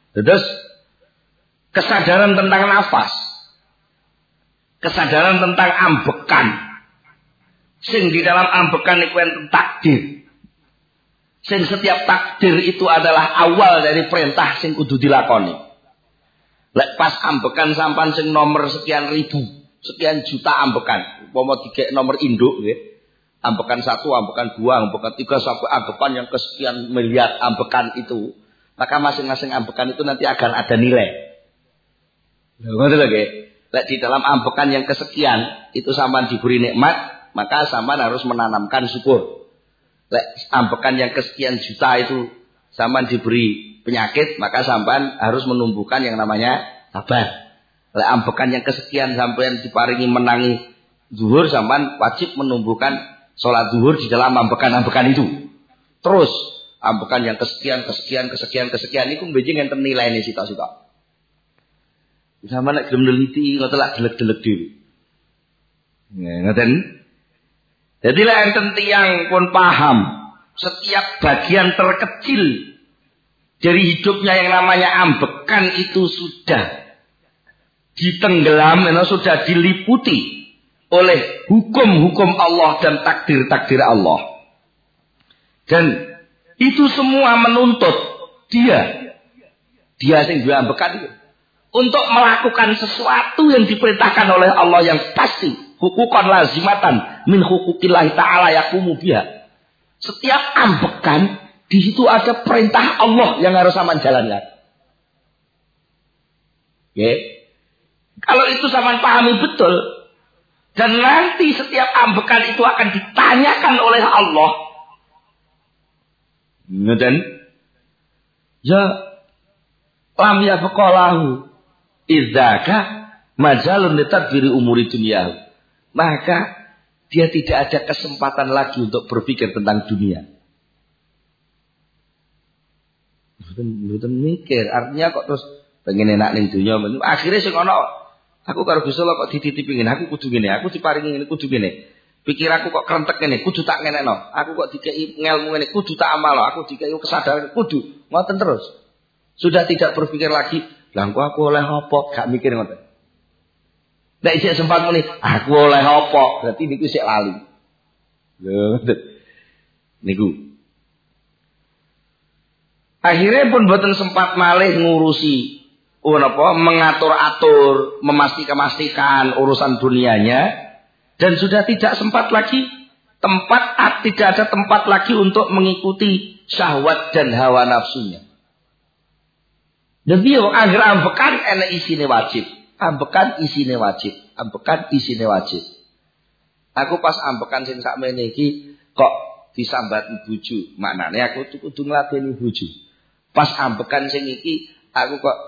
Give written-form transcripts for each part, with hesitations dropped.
Terus kesadaran tentang nafas, kesadaran tentang ambekan. Sing di dalam ambekan iku enten takdir. Sing setiap takdir itu adalah awal dari perintah sing kudu dilakoni. Lek pas ambekan sampan sing nomor sekian ribu, sekian juta ambekan, umpama dikek nomor induk nggih. Ambekan 1, ambekan 2, ambekan 3 sampai ambekan yang kesekian miliar ambekan itu, maka masing-masing ambekan itu nanti akan ada nilai. Ngoten lho nggih. Lek di dalam ambekan yang kesekian itu sampean diberi nikmat, maka sampean harus menanamkan syukur. Lek ambekan yang kesekian juta itu sampean diberi penyakit, maka sampean harus menumbuhkan yang namanya sabar. Lek ambekan yang kesekian sampean diparingi menangi zuhur, sampean wajib menumbuhkan sholat zuhur di dalam ambekan-ambekan itu. Terus ambekan yang kesekian itu mbejing enten nilaine sita-sita. Sampeyan nek gelem neliti ngoten lak delek-delek dhewe. Ngoten. Jadi lek enten tiyang pun paham setiap bagian terkecil dari hidupnya yang namanya ambekan itu sudah ditenggelam, sudah diliputi oleh hukum-hukum Allah dan takdir-takdir Allah. Dan itu semua menuntut dia yang duwe ambekan itu untuk melakukan sesuatu yang diperintahkan oleh Allah yang pasti, hukukan lazimatan min hukukillahi ta'ala yakumu biha. Setiap ambekan di situ ada perintah Allah yang harus sampean jalankan. Oke. Kalau itu sampean pahami betul, dan nanti setiap ambekan itu akan ditanyakan oleh Allah. Dan ya lam yafqalahu idzaka majalun litadbiri umuri dunya. Maka dia tidak ada kesempatan lagi untuk berpikir tentang dunia. Mboten mikir, artinya kok terus pengen enak ning dunya. Akhirnya sing ana, aku karo Gusti Allah kok dititipi ngene, aku kudu ngene, aku diparingi ngene, kudu ngene. Pikiranku kok krentek ngene, kudu tak ngenekno. Aku kok dikei ngelmu ngene, kudu tak amalno. Aku dikei kesadaran, kudu. Ngoten terus. Sudah tidak berpikir lagi, lah aku oleh apa? Gak mikir ngoten. Nek isih sempat muni, aku oleh apa? Berarti niku sik lali. Lho, niku. Akhirnya pun boten sempat malih ngurusi mengatur-atur, memastikan urusan dunianya, dan sudah tidak sempat lagi tidak ada tempat lagi untuk mengikuti syahwat dan hawa nafsunya. Dan dia agar ambekan enak isine wajib. Ambekan isine wajib. Ambekan isine wajib. Aku pas ambekan sing sakmene iki kok disambati bojo. Maknane aku kudu ngladeni bojo. Pas ambekan sing iki aku kok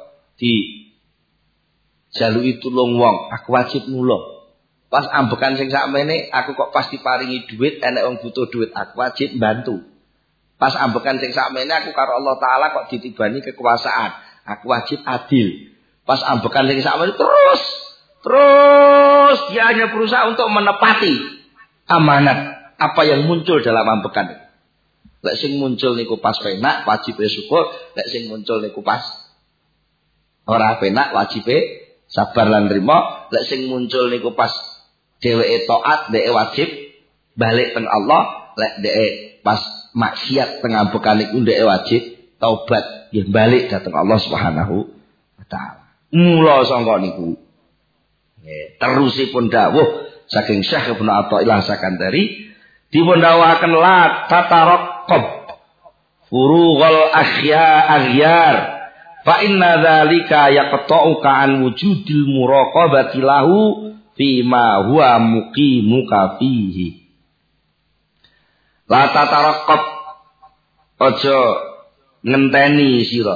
dijaluki tulung wong, aku wajib nulung. Pas ambekan sing sakmene aku kok pas diparingi duit, enek wong butuh duit, aku wajib bantu. Pas ambekan sing sakmene aku karo Allah Taala kok ditibani kekuasaan, aku wajib adil. Pas ambekan sing sakmene terus dia hanya berusaha untuk menepati amanat apa yang muncul dalam ambekan. Lek sing muncul niku pas penak wajib syukur, lek sing muncul niku pas ora penak wajib sabar lan nrimo, lek sing muncul niku pas dheweke taat dheweke wajib balik teng Allah, lek dheweke pas maksiat teng ambekan niku dheweke wajib taubat nggih balik dhateng Allah Subhanahu wa taala. Mula sangka niku nggih terusipun dawuh saking Syekh Ibnu Athaillah Sakandari dipun dawuhaken la tataraqqab furughal aghyar fa inna dzalika yaqta'uka an wujudil muraqabati lahu fima huwa muqimuka fihi. La tataraqqab, aja ngenteni sira,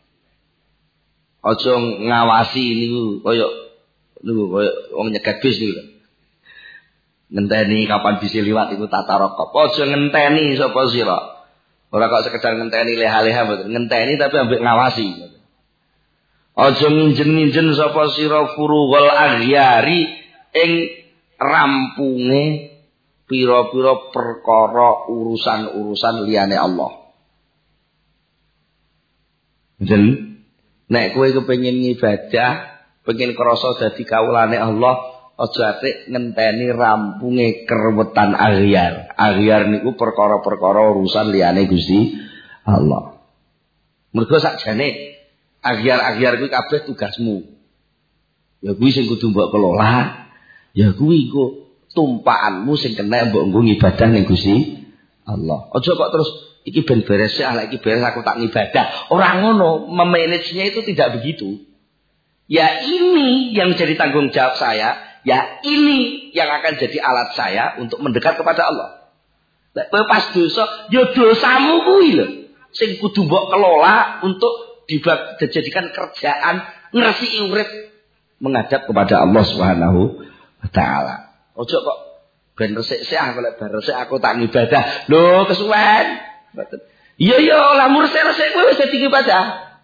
aja ngawasi niku kaya wong nyegat bis niku. Ngenteni kapan bisa liwat iku tataraqqab. Aja ngenteni sapa sira. Ora kok sekedar ngenteni leha-leha mboten, ngenteni tapi ambek ngawasi. Aja minjen-minjen sapa sira furughal aghyari ing rampunge pira-pira perkara urusan-urusan liyane Allah. Njen Nek kowe kepengin ibadah, pengen krasa dadi kawulane Allah, aja atik ngenteni rampunge kerewetan aghyar. Aghyar niku perkara-perkara urusan liyane Gusti Allah. Mergo sakjane aghyar-aghyar kuwi kabeh tugasmu. Ya kuwi sing kudu mbok kelola, ya kuwi engko tumpakanmu sing kena mbok nggo ibadah ning Gusti Allah. Aja kok terus iki ben beres ya, iki beres aku tak ngibadah. Orang ngono, memanagenya itu tidak begitu. Ya ini yang jadi tanggung jawab saya, ya ini yang akan jadi alat saya untuk mendekat kepada Allah. Lek kowe pas dosa, ya dosamu kuwi lho sing kudu mbok kelola untuk dijadikan kerjaan ngresiki urip menghadap kepada Allah Subhanahu wa taala. Ojo kok ben resik-resik aku lek bar resik aku tak ngibadah. Lho kesuwen. Iya lah resik-resik kowe wis dadi ibadah.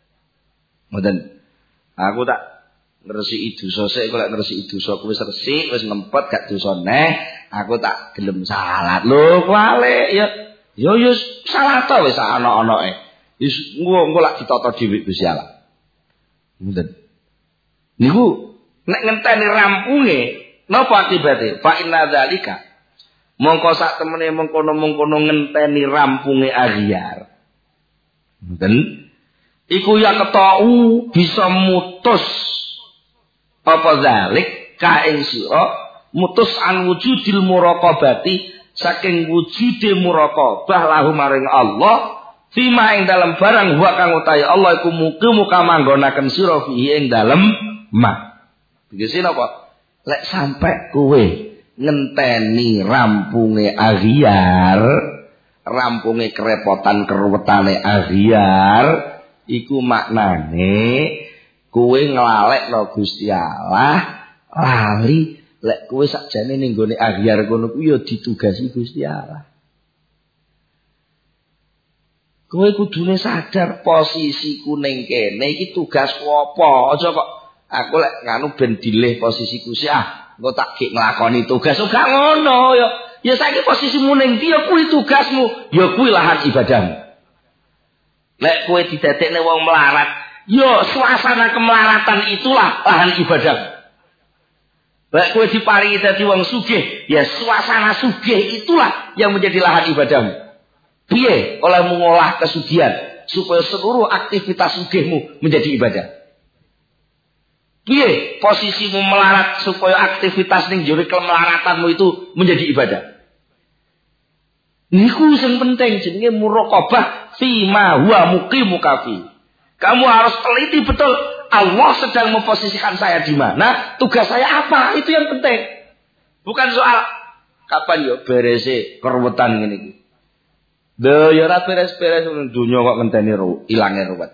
Mboten. Aku tak ngresiki dosa sik, kok lek ngresiki dosa kuwi wis resik, wis ngempet gak dosa neh, aku tak gelem salat. Lho kuwi ya yo salat to wis ana-anake. Wis engko lak ditata dhewe Gusti Allah. Mboten. Niku nek ngenteni rampunge napa akibate? Fa inna dzalika mongko sak temene mengkono-mengkono ngenteni rampunge aghyar. Mboten. Iku ya ketau bisa mutus apa zalik ka ing sira mutus an wujudil muraqabati saking wujude muraqabah lahu maring Allah fima ing dalem barang wa kang utahe Allah iku muga manggonaken sira fihi ing dalem ma. Tegese napa? Lek sampe kowe ngenteni rampunge aghyar, rampunge kerepotan kerwetane aghyar, iku maknane kowe nglalekno Gusti Allah, lali lek kowe sakjane ning gone aghyar kono kuwi ya ditugasi Gusti Allah. Kowe kudune sadar posisiku ning kene iki tugasku apa? Aja kok aku lek nganu ben dilih posisiku sih engko tak gek nglakoni tugas. Ora ngono ya. Ya saiki posisimu ning ndi ya kuwi tugasmu, ya kuwi lahan ibadahmu. Lek kowe didadekne wong melarat, ya suasana kemelaratan itulah lahan ibadahmu. Lek kowe diparingi dadi wong sugih, ya suasana sugih itulah yang menjadi lahan ibadahmu. Piye olehmu ngolah kesugihan supaya seluruh aktivitas sugihmu menjadi ibadah? Piye posisimu melarat supaya aktivitas ning jero kemelaratanmu itu menjadi ibadah? Niku sing penting jenenge muraqabah fi ma huwa muqimuka fi. Kamu harus teliti betul Allah sedang memposisikan saya di mana, tugas saya apa, itu yang penting. Bukan soal kapan yo berese keruwetan ngene iki. Lho ya ora beres-beres dunya kok ngenteni ilange ruwet.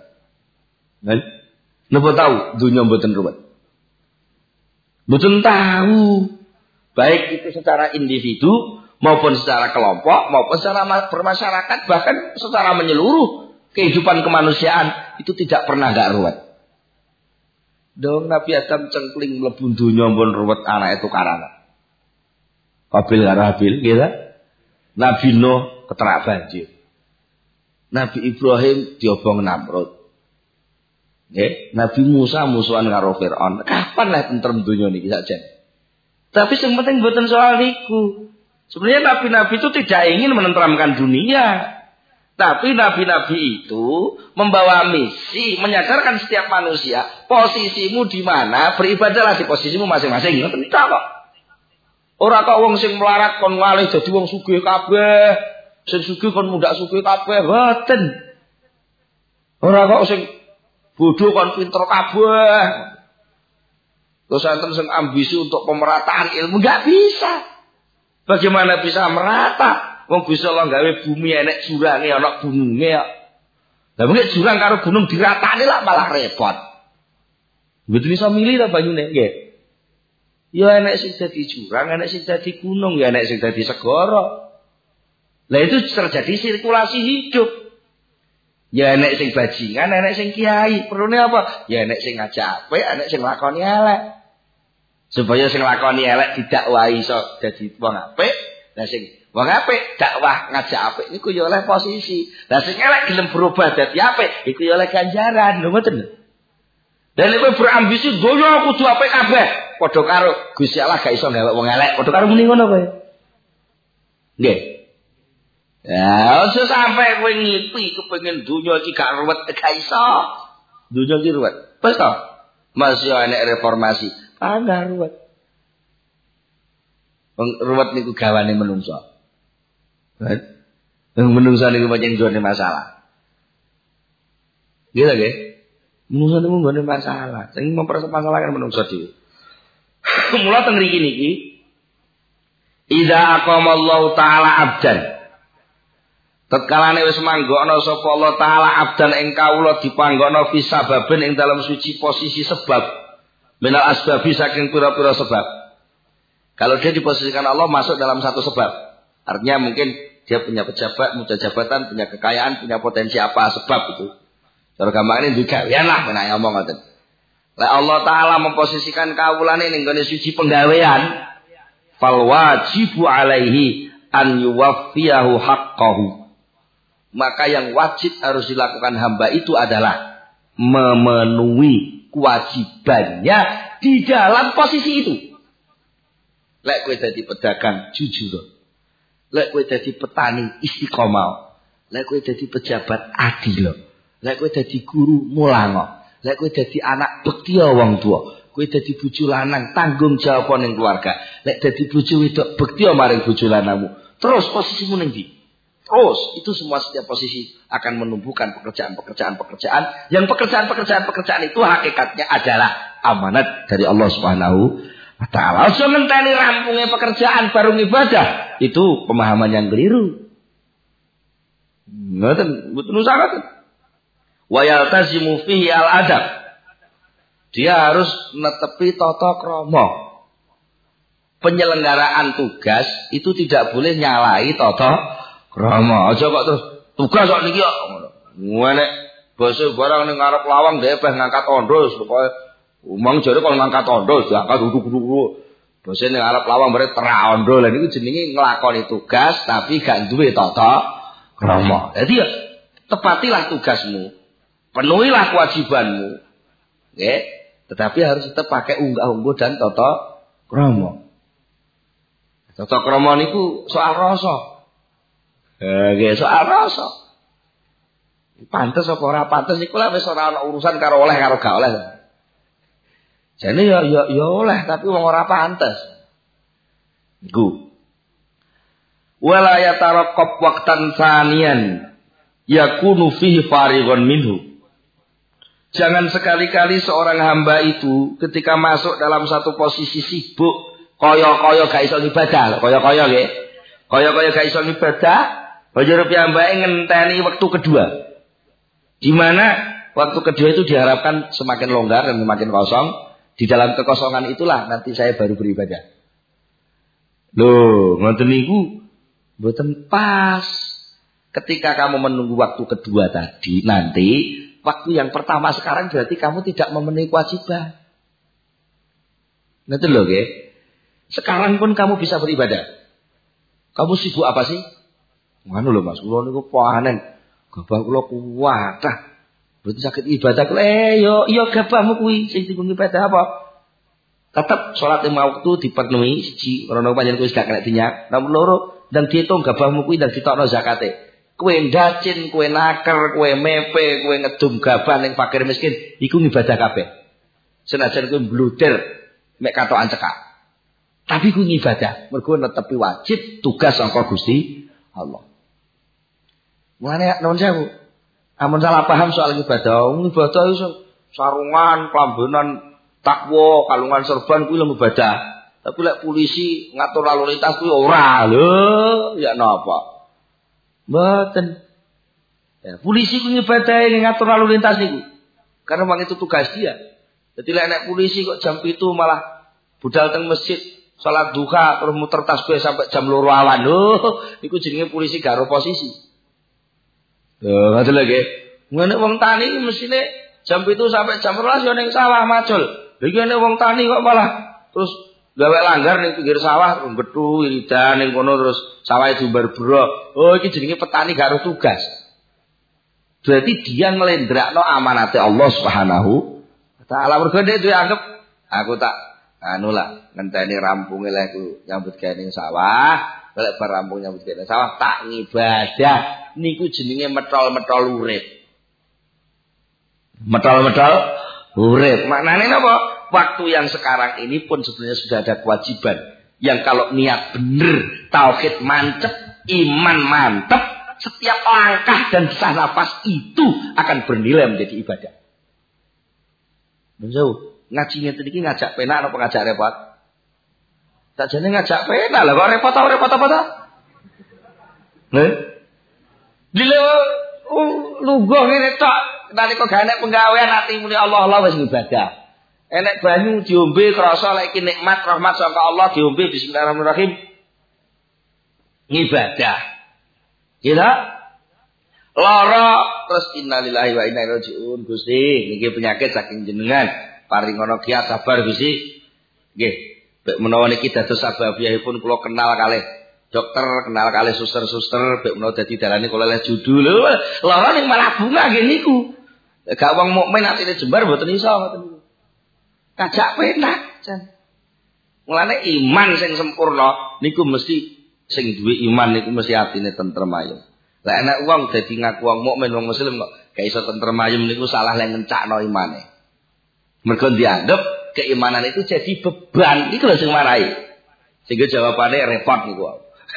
Napa tahu dunya mboten ruwet? Mboten tahu. Baik itu secara individu maupun secara kelompok maupun secara bermasyarakat bahkan secara menyeluruh kehidupan kemanusiaan itu tidak pernah gak ruwet. Dong Nabi Adam cengkling mlebu donya pun ruwet anak itu karana. Qabil karo Habil gitu. Nabi Nuh keterak banjir. Nabi Ibrahim diobong Namrud. Nabi Musa musuhan karo Firaun. Kapan lah tentrem donya niki saja. Tapi yang penting mboten soal niku. Sebenarnya nabi-nabi itu tidak ingin menenteramkan dunia. Tapi nabi-nabi itu membawa misi menyadarkan setiap manusia posisimu di mana, beribadahlah di posisimu masing-masing. Ngoten kok. Ora kok wong sing melarat kon ngalih dadi wong sugih kabeh. Sing sugih kon mundak sugih kabeh, mboten. Ora kok sing bodoh kon pinter kabeh. Terus enten sing ambisi untuk pemerataan ilmu enggak bisa. Bagaimana bisa merata? Wong Gusti Allah gawe bumi enek jurange ana gununge kok. Lah mengke jurang karo gunung diratakne lah malah repot. Mboten iso milih ta banyune nggih. Ya enek sing dadi jurang, enek sing dadi gunung, ya enek sing dadi segara. Lah itu terjadi sirkulasi hidup. Ya enek sing bajingan, enek sing kiai. Perlune apa? Ya enek sing ngajak apik, enek sing lakoni elek. Supaya sing lakoni elek didakwahi iso dadi wong apik, lah sing wong apik dakwah ngajak apik niku ya oleh posisi. Lah sing elek gelem berubah dadi apik, iku ya oleh ganjaran. Lho ngoten. Dan kowe berambisi donya kudu apik kabeh. Padha karo Gusti Allah gak iso ndelok wong elek. Padha karo muni ngono kowe. Nggih. Ya, aja sampe kowe ngipi kepengin donya iki gak ruwet gak iso. Donya iki ruwet. Wis to? Masih enek reformasi. Gak ruwet. Ruwet niku gawane menungso. Menungso niku pancen jone masalah. Gitu nggih. Menungso niku nggone masalah. Sing mempermasalahkan menungso dhewe. Mula teng mriki niki idza aqamallahu taala abdan. Tetkalane wis manggokno sapa Allah taala abdan ing kawula dipanggono fi sababin ing dalam suci posisi sebab. Minal asbabi saking pira-pira sebab. Kalau dia diposisikan Allah masuk dalam satu sebab. Artinya mungkin dia punya pejabat, punya jabatan, punya kekayaan, punya potensi apa sebab itu. Cara gampangane juga gawean lah menak ngomong ngoten. Lah Allah taala memposisikan kawulane ning gone suci penggawean, fal wajibu alaihi an yuwaffiyahu haqqahu. Maka yang wajib harus dilakukan hamba itu adalah memenuhi kewajibannya di dalam posisi itu. Lek kowe dadi pedagang jujur. Lek kowe dadi petani istiqomah. Lek kowe dadi pejabat adil. Lek kowe dadi guru mulango. Lek kowe dadi anak bektiya wong tuwa. Kowe dadi bojo lanang tanggung jawab ning keluarga. Lek dadi bojo wedok bektiya maring bojo lanangmu. Terus posisimu ning ndi? Terus itu semua setiap posisi akan menumbuhkan pekerjaan-pekerjaan yang pekerjaan itu hakikatnya adalah amanat dari Allah Subhanahu wa taala. Aja ngenteni rampungnya pekerjaan baru ibadah. Itu pemahaman yang keliru. Ngoten, mboten usah ngoten. Wa yaltazimu fihi al-adab. Dia harus netepi tata krama. Penyelenggaraan tugas itu tidak boleh nyalahi tata krama. Aja kok terus tugas kok niki kok ngono. Ngene basa barang ning ngarep lawang dhewek ngangkat ondos pokoke umang jare kok ngangkat ondos diangkat duduk-duduk. Basa ning ngarep lawang bare terak ondo. Lah niku jenenge nglakoni tugas tapi gak duwe tata krama. Dadi ya tepatilah tugasmu. Penuhilah kewajibanmu. Nggih, tetapi harus tetap pakai unggah-ungguh dan tata krama. Tata krama niku soal rasa. Nggih, soal rasa. Pantes apa ora pantes iku lah wis ora ana urusan karo oleh karo gak oleh. Jane ya oleh tapi wong ora pantes. Iku. Wala yataraqqab waqtan saniyan yakunu fihi farighun minhu. Jangan sekali-kali seorang hamba itu ketika masuk dalam satu posisi sibuk, kaya-kaya gak iso ibadah, kaya-kaya nggih. Kaya-kaya gak iso ibadah, Bajur piyambake ngenteni waktu kedua. Di mana waktu kedua itu diharapkan semakin longgar dan semakin kosong. Di dalam kekosongan itulah nanti saya baru beribadah. Loh, ngoten niku mboten pas. Ketika kamu menunggu waktu kedua tadi, nanti waktu yang pertama sekarang berarti kamu tidak memenuhi kewajiban. Ngoten lho nggih. Sekarang pun kamu bisa beribadah. Kamu sibuk apa sih? Ngono lho Mas, kula niku panen. Gabah kula kuwatah. Berarti sakit ibadah kula yo gabahmu kuwi sing dienggo ibadah apa? Tetap salat lima waktu dipenuhi siji, karena panjenengan kuwi gak kena dinyak. Nomor loro dan diitung gabahmu kuwi dan ditokno zakate. Kowe ndacin, kowe naker, kowe mepe, kowe ngedum gabah ning fakir miskin, iku ibadah kabeh. Senajan kowe mbluder mek katokan cekak. Tapi kuwi ibadah, mergo netepi wajib tugas saka Gusti Allah. Mulane nuwun sewu. Amun salah paham soal ibadah, ibadah iso sarungan, klambenan, takwa, kalungan serban kuwi lho ibadah. Tapi lek polisi ngatur lalu lintas kuwi ora lho, ya napa? Mboten. Ya, polisi ku ngibadahi ngatur lalu lintas niku. Karena memang itu tugas dia. Jadi lek nek polisi kok jam 7 malah budal teng masjid salat duha terus muter tasbih sampai jam 2 awan. Lho, iku jenenge polisi gak ro posisi. Lho, ngoten lho nggih. Ngene wong tani mesine jam 7 sampai jam 12 yo ning sawah macul. Lha iki nek wong tani kok malah terus gawe langgar ning pinggir sawah nggethu iridan ning kono terus sawahe jumbar-bro. Oh iki jenenge petani gak ro tugas. Berarti dia nglendrakno amanate Allah Subhanahu wa Taala mergo dhek duwe anggap aku tak anu lah ngenteni rampunge lek aku nyambut gawe ning sawah, lek bar rampung nyambut gawe ning sawah tak ngibadah. Niku jenenge metol-metol urip. Metol-metol urip. Maknane napa? Waktu yang sekarang ini pun sebenarnya sudah ada kewajiban yang kalau niat bener, tauhid mantep, iman mantep, setiap langkah dan desah nafas itu akan bernilai menjadi ibadah. Menjauh ngajinya tadi ngajak penak apa ngajak repot? Sakjane ngajak penak lah kok repot apa ta? Lho. Dile lugo ngene tok, nalika gak enek penggawean ati muni Allah wis ibadah. Enek banyu diombe krasa lek iki nikmat rahmat saka Allah diombe bismillahirrahmanirrahim. Ngibadah. Kira lara terus innalillahi wa inna ilaihi rajiun Gusti niki penyakit saking jenengan paringono kiat sabar Gusti nggih bek menawa niki dados sababiyahipun kula kenal kalih dokter kenal kalih suster-suster bek menawa dadi dalane kula oleh judul lara ning malah bunga nggih niku gak wong mukmin atine jembar mboten iso ngoten niku kajak penak jan mulane iman sing sempurna niku mesti sing duwe iman niku mesti atine tentrem ayem. Lah enak wong dadi ngaku wong mukmin wong muslim kok gak iso tentrem ayem niku salah lek ngencakno imane. Mergo dianggap keimanan itu jadi beban. Iku lho sing marahi. Sehingga jawabane repot niku.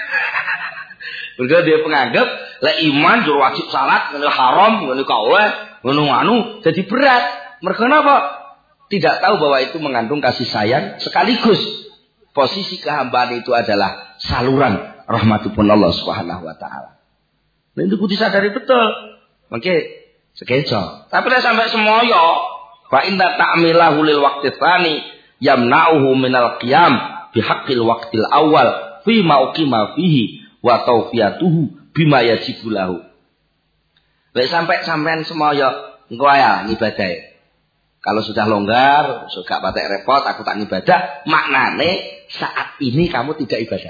Mergo dia penganggap lek iman jur wajib salat ngene haram ngene ka oleh ngono anu jadi berat. Mergo napa? Tidak tahu bahwa itu mengandung kasih sayang sekaligus posisi kehambaan itu adalah saluran rahmatipun Allah Subhanahu wa taala. Nah, itu kudu disadari betul. Mangke sekeco. Tapi nek sampai semoyo fa inna ta'milahu lil waqti tsani yamna'uhu minal qiyam bihaqqil waqtil awal fi ma uqima fihi wa tawfiyatuhu bima yajibu lahu. Lek sampai sampean semoyo engko ae ngibadahe. Kalau sudah longgar, sudah patek repot, aku tak ibadah, maknane saat ini kamu tidak ibadah.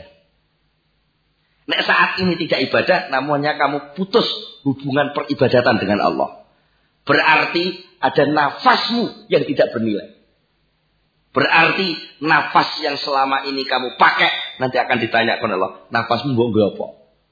Nek saat ini tidak ibadah, namanya kamu putus hubungan peribadatan dengan Allah. Berarti ada nafasmu yang tidak bernilai. Berarti nafas yang selama ini kamu pakai, nanti akan ditanyakan Allah, nafasmu mbok apa?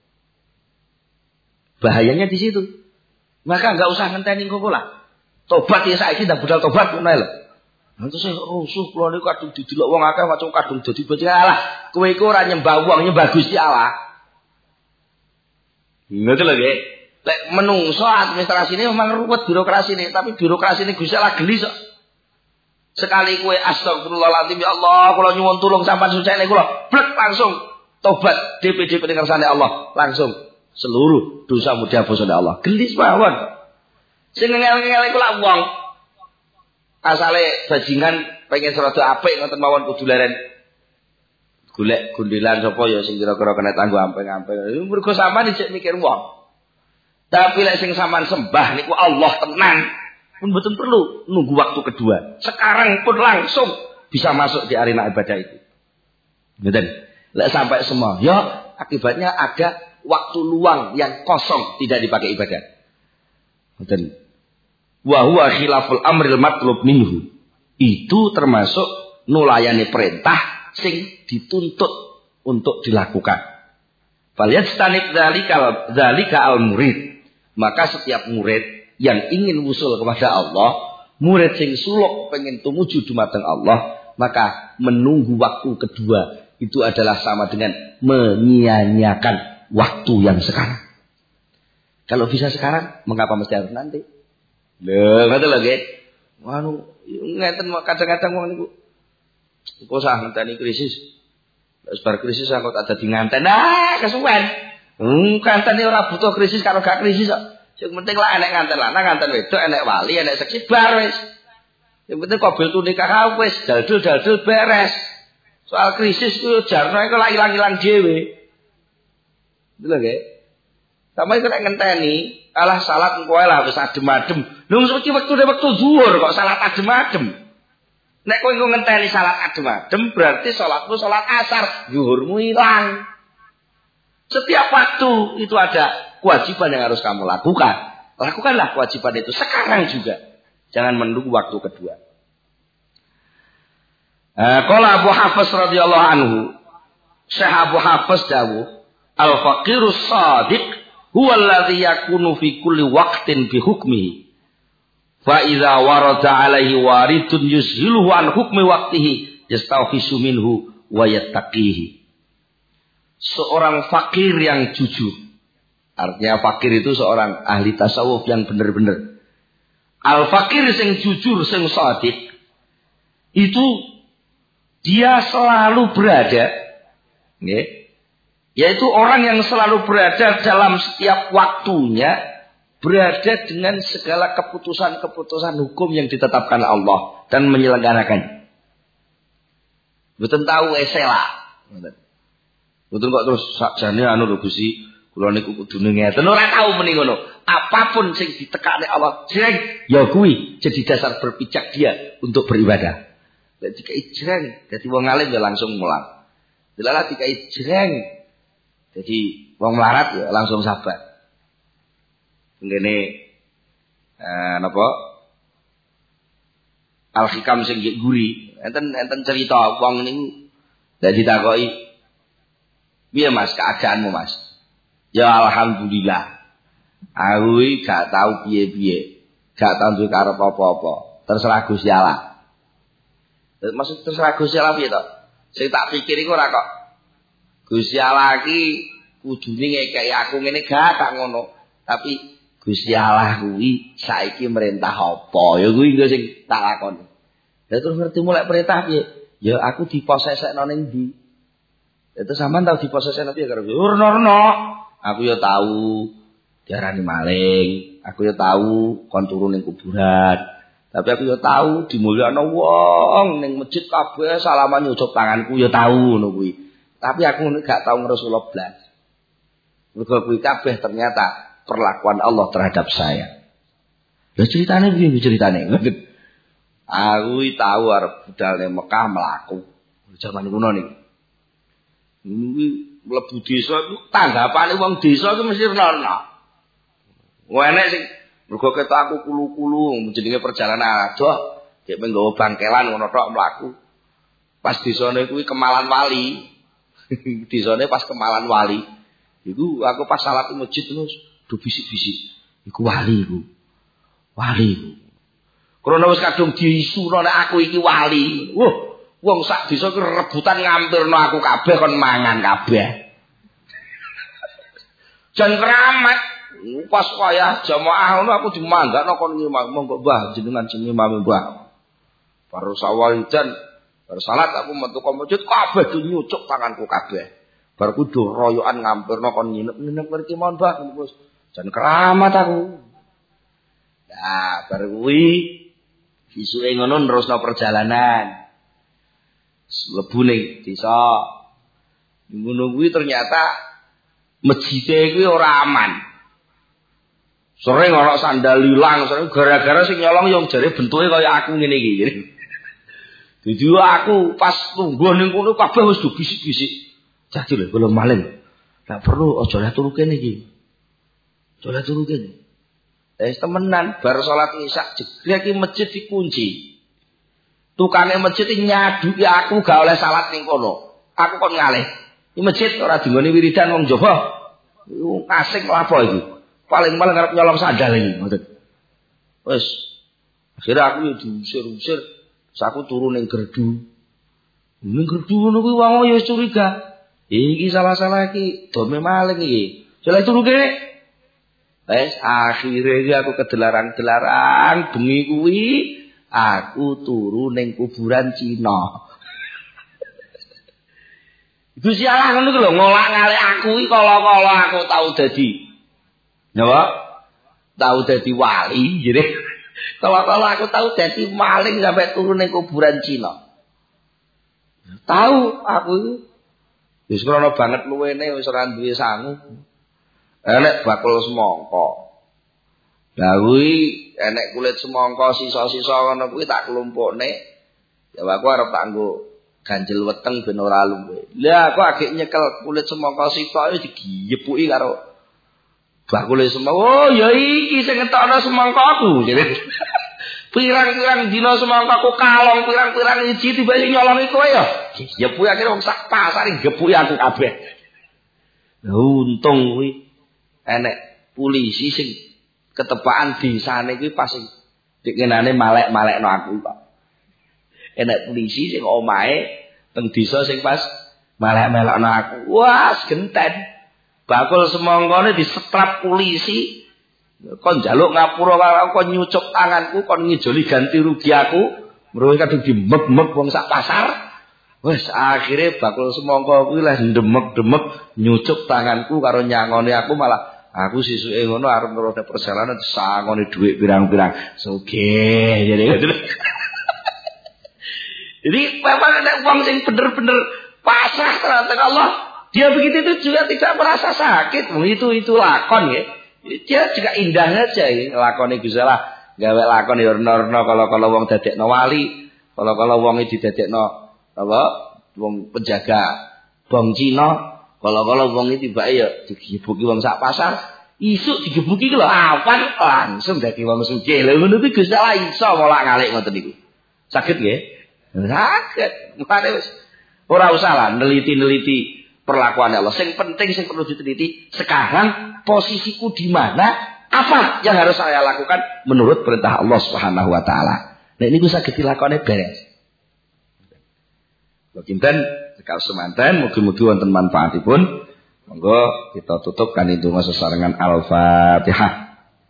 Bahayanya di situ. Maka enggak usah ngenteni kok lah. Tobat ya saiki ndak budal tobat ngono lho. Nanti saya rusuh kula niku kadung didelok wong akeh macam kadung dadi bocah alah. Kowe iku ora nyembah wong, nyembah Gusti Allah. Ngoten lho nggih. Lek menungso administrasine memang ruwet birokrasine, tapi birokrasine Gusti Allah geli kok. Sekali kowe astagfirullahaladzim ya Allah, kula nyuwun tulung sampean sucene kula, blek langsung tobat DPD pengersane Allah, langsung seluruh dosamu dihapus oleh Allah. Geli mawon. Sing ngel-ngel iku lak wong asale bajingan pengen serada apik ngoten mawon kudu leren golek gundelan sapa ya sing kira-kira kena tanggo ampeng-ampeng. Mergo sampean isih mikir wong. Tapi lek sing sampean sembah niku Allah tenan, pun mboten perlu nunggu waktu kedua. Sekarang pun langsung bisa masuk di arena ibadah itu. Ngoten. Lek sampai semua ya akibatnya ada waktu luang yang kosong tidak dipakai ibadah. Ngoten. Wa huwa khilaful amril matlub minhu. Itu termasuk nulayani perintah sing dituntut untuk dilakukan. Falyastanib dzalika al-murid. Maka setiap murid yang ingin wusul kepada Allah, murid sing suluk pengen tumuju dumateng Allah, maka menunggu waktu kedua itu adalah sama dengan menyia-nyiakan waktu yang sekarang. Kalau bisa sekarang, mengapa mesti harus nanti? Lho, ngoten lho nggih. Anu, ngeten kadang-kadang wong niku kok sah ngenteni krisis. Wis bar krisis kok ada di nganten. Ah, kesuwen. Kantene ora butuh krisis karo gak krisis kok. Sing penting lah enek nganten lanang, nganten wedok, enek wali, enek seksi bar wis. Sing penting kabil tu nikah wis daldul beres. Soal krisis ku jarno iku lak ilang-ilang dhewe. Lho nggih. Sampai kena ngenteni, alah salat engko ae lah wis adem-adem. Lho mesti wektu zuhur kok salat adem-adem. Nek kowe engko ngenteni salat adem-adem berarti salatmu salat asar, zuhurmu hilang. Setiap waktu itu ada kewajiban yang harus kamu lakukan. Lakukanlah kewajiban itu sekarang juga. Jangan menunggu waktu kedua. Qala Abu Hafiz radhiyallahu anhu, Syekh Abu Hafiz dawuh, al-faqirus shadiq huwa alladhi yakunu fi kulli waqtin bi hukmihi. Fa idza warada alaihi waridun yuzhiluhu an hukmi waqtihi yastawfisu minhu wa yattaqihi. Seorang fakir yang jujur. Artinya fakir itu seorang ahli tasawuf yang benar-benar. Al-fakir sing jujur sing shadiq itu dia selalu berada, yaitu orang yang selalu berada dalam setiap waktunya, berada dengan segala keputusan-keputusan hukum yang ditetapkan Allah dan menyelenggarakannya. Betul tahu esela. Betul kok terus sakjane anu lho Gusti, kula niku kudune ngeten ora tahu meni ngono. Apapun sing ditekani Allah, jreng ya kuwi jadi dasar berpijak dia untuk beribadah. Jadi keijreng, jadi wong alim ya langsung mulang. Dilala dikai jreng, jadi wong melarat ya langsung sabar. Ngene napa? Al-Hikam sing guri, enten cerita wong niku dadi takoki, "Piye Mas keadaanmu Mas?" "Ya alhamdulillah. Aku gak tahu piye-piye, gak tahu duwe karep apa-apa. Terserah Gusti Allah." Maksud terserah Gusti Allah piye to? Sing tak pikir iku ora kok Gusti Allah iki kudune ngekeki aku ngene gak ngono. Tapi Gusti Allah kuwi saiki merintah apa? Ya kuwi engko sing tak lakoni. Lah terus ngerti mulai perintah piye? Ya aku diposesekno ning ndi? Itu sampean tau diposesekno piye karo Urno. Aku ya tahu diarani maling, aku ya tahu kon turu ning kuburan. Tapi aku ya tahu dimulyakno wong ning masjid kabeh salaman nyucuk tanganku ya tahu ngono kuwi. Tapi aku gak tahu ngrasulah blas. Mergo kuwi kabeh ternyata perlakuan Allah terhadap saya. Lah ceritane piye ceritane? Aku tahu arep budal ning Mekah mlaku. Zaman kuno niki. Kuwi mlebu desa iku tanggapane wong desa iku mesti ana. Enek sing mergo ketok aku kulu-kulu jenenge perjalanan adoh, cek nggawa bangkelan ngono tok mlaku. Pas desane kuwi Kemalan Wali. Desane pas Kemalan Wali. Iku aku pas salat di masjid terus do bisik-bisik. Iku wali iku. Wali iku. Krana wis kadung diisuno nek aku iki wali. Wong sak desa ku rebutan ngampirno aku kabeh kon mangan kabeh. Jan keramat. Pas wayah jamaah ngono aku dimanggakno kon ngimam monggo Mbah jenengan sing ngimami Mbah. Baru sawalijan bar salat aku metu ka masjid kabeh nyucuk tanganku kabeh. Bar ku do royokan ngampirno kon nginep mriki mon Mbah terus jan keramat aku. Nah, bar kuwi isuke ngono nerusno perjalanan. Mlebu ning desa. Ngono kuwi ternyata masjide kuwi ora aman. Sering ana sandal ilang, sering gara-gara sing nyolong yang jare bentuke kaya aku ngene iki. Jadi aku pas tunggu ning kono kabeh wis bisik-bisik. Jadi lho kalau maling. Lah perlu aja lah turu kene iki. Aja lah turu kene. Temenan bar salat isya jeglek iki masjid dikunci. Tukane masjid nyaduki aku gak oleh salat ning kono. Aku kon ngalih. Iki masjid ora dinggone wiridan wong Jawa. Iku asing lapo iki. Paling-paling ngarep nyolong sandal iki, ngoten. Wis. Akhire aku yo diusir-usir, terus aku turu ning gerdu. Ning gerdu ngono kuwi wong yo curiga. Iki salah-salah iki dome maling iki. Jale turu kene. Wis akhire iki aku kedelaran-delaran bengi kuwi aku turu ning kuburan Cina. Gusti Allah ngono ku lho ngolak-ngalik aku iki kala-kala aku tau dadi napa? Tahu dadi wali, jadi kalau aku tahu dadi maling sampai turun ning kuburan Cina. Tahu aku itu wis krana banget luwene wis ora duwe sangu. Enek bakul semangka. Lah kuwi enek kulit semangka sisa-sisa ngono kuwi tak klumpukne. Ya aku arep tak nggo ganjel weteng ben ora luwe. Lah aku agek nyekel kulit semangka sisa iki digiyepuki karo bakule semangka. Oh ya iki sing ngetokno semangkaku. Pirang-pirang dina semangka aku kalong pirang-pirang iji tiba sing nyolongi kowe ya. Ya kuwi akhire wong sak pasar gebuki aku kabeh. Untung kuwi enek polisi sing ketepaan desane kuwi pas sing dikenane malek-malekno aku kok. Enek polisi sing omahe teng desa sing pas malek-malekno aku. Wah, genten. Bakul semangkane disetrap polisi. Kon njaluk ngapura karo kon nyucuk tanganku, kon ngijoli ganti rugi aku. Mergo kadung dimek-mek wong sak pasar. Wes akhire bakul semangka kuwi lah demek-demek nyucuk tanganku karo nyangoni aku malah aku sisuke ngono arep nurut perjalanan sangone dhuwit pirang-pirang. Sugih jadi. Jadi memang ada uang yang bener-bener pasrah terhadap Allah. Dia begitu itu juga tidak merasa sakit. Itu lakon ya. Dia juga indah saja ya. Lakon itu salah. Gawe lakon ya orno-orno kalau wong dadekno wali. Kalau wong didadekno apa? Wong penjaga bong Cina. Kalau wong tiba ya digebuki wong sak pasar. Isuk digebuki lho awan langsung dadi wong sugih. Lha ngono kuwi Gusti Allah iso molak ngalik ngoten niku. Saged nggih? Saged. Mane wis ora usah lah neliti-neliti perlakuan Allah. Yang penting yang perlu diteliti sekarang posisiku di mana, apa yang harus saya lakukan menurut perintah Allah Subhanahu wa taala. Nah ini bisa dilakoni beres. Kinten sekal semanten mugi-mugi wonten manfaatipun. Monggo kita tutup kanthi donga sesarengan Al-Fatihah.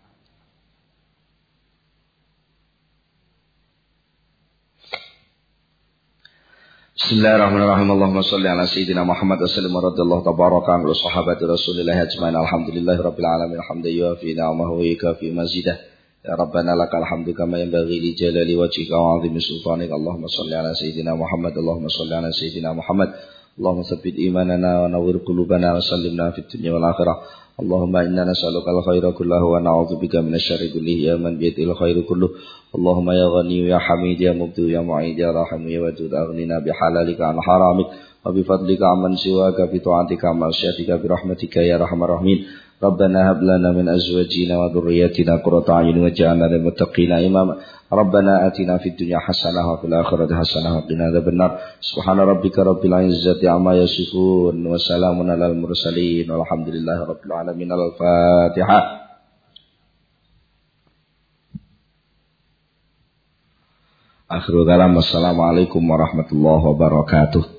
Bismillahirrahmanirrahim. Allahumma shalli ala sayyidina Muhammad wa sallim radhiyallahu tabaraka an sahabati Rasulillah ajmain. Alhamdulillahirabbil alamin. Hamdan yuafi ni'amahu wa yukafi mazidah. Ya Rabbana lakal hamdu kama yanbaghi li jalali wajhika wa 'azimi sultanik. Allahumma shalli ala sayyidina Muhammad. Allahumma shalli ala sayyidina Muhammad. Allahumma tsabbit imanana wa nawwir qulubana wa sallimna fid dunya wal akhirah. Allahumma inna nas'aluka al-khaira kullahu wa na'udzubika minasyarri kullihi ya man biyadil khairu kulluh. Allahumma ya ghani ya hamid ya mubdi ya mu'id ya rahim ya wadud aghnina bihalalika an haramik wa bifadlika amman siwaka fi ta'atika ma syiatika bi rahmatika ya arhamar rahimin. Rabbana hab lana min azwajina wa dhurriyyatina qurrata a'yun waj'alna lil muttaqina imama. Rabbana atina fid dunya hasanah wa fil akhirati hasanah wa qina adzabannar. Subhana rabbika rabbil izzati amma yasifun wa salamun alal mursalin walhamdulillahi rabbil alamin. Al-Fatihah. Akhirul kalam. Wassalamualaikum warahmatullahi wabarakatuh.